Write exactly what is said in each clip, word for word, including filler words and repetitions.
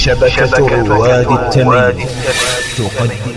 شبكة رواد التمييز تقدم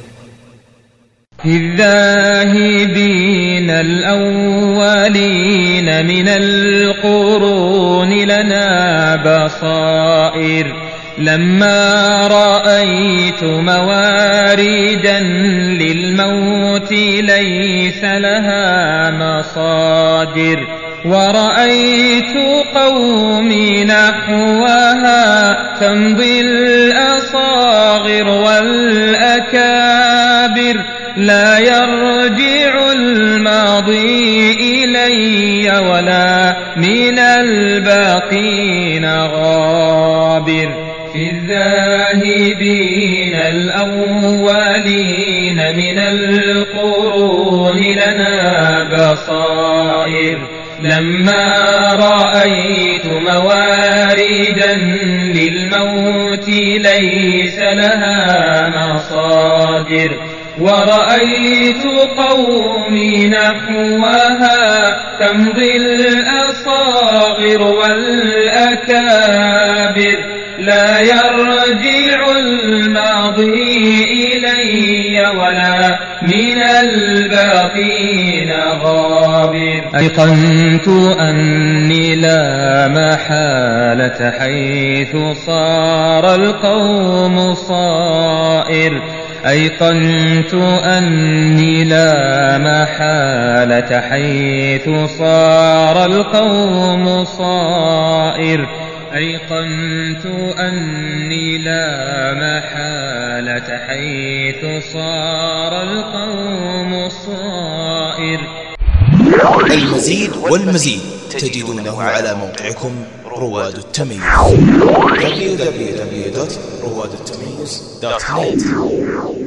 الذاهبين الأولين من القرون لنا بصائر، لما رأيت مواردا للموت ليس لها مصادر، ورأيت قومي نحوها تمضي الأصاغر والأكابر، لا يرجع الماضي إلي ولا من الباقين غابر. في الذاهبين الأولين من القرون لنا بصائر، لما رأيت مواردا للموت ليس لها مصادر، ورأيت قومي نحوها تمضي الأصاغر والأكابر، لا يرجع الماضي إلي ولا من الباقين غابر. أيقنت أني لا محالة حيث صار القوم صائر، أيقنت أني لا محالة حيث صار القوم صائر، أيقنت أني لا محالة حيث صار القوم صائر. المزيد والمزيد تجدونه على موقعكم رواد التمييز دبليو دبليو دبليو دوت رواد التمييز دوت نت.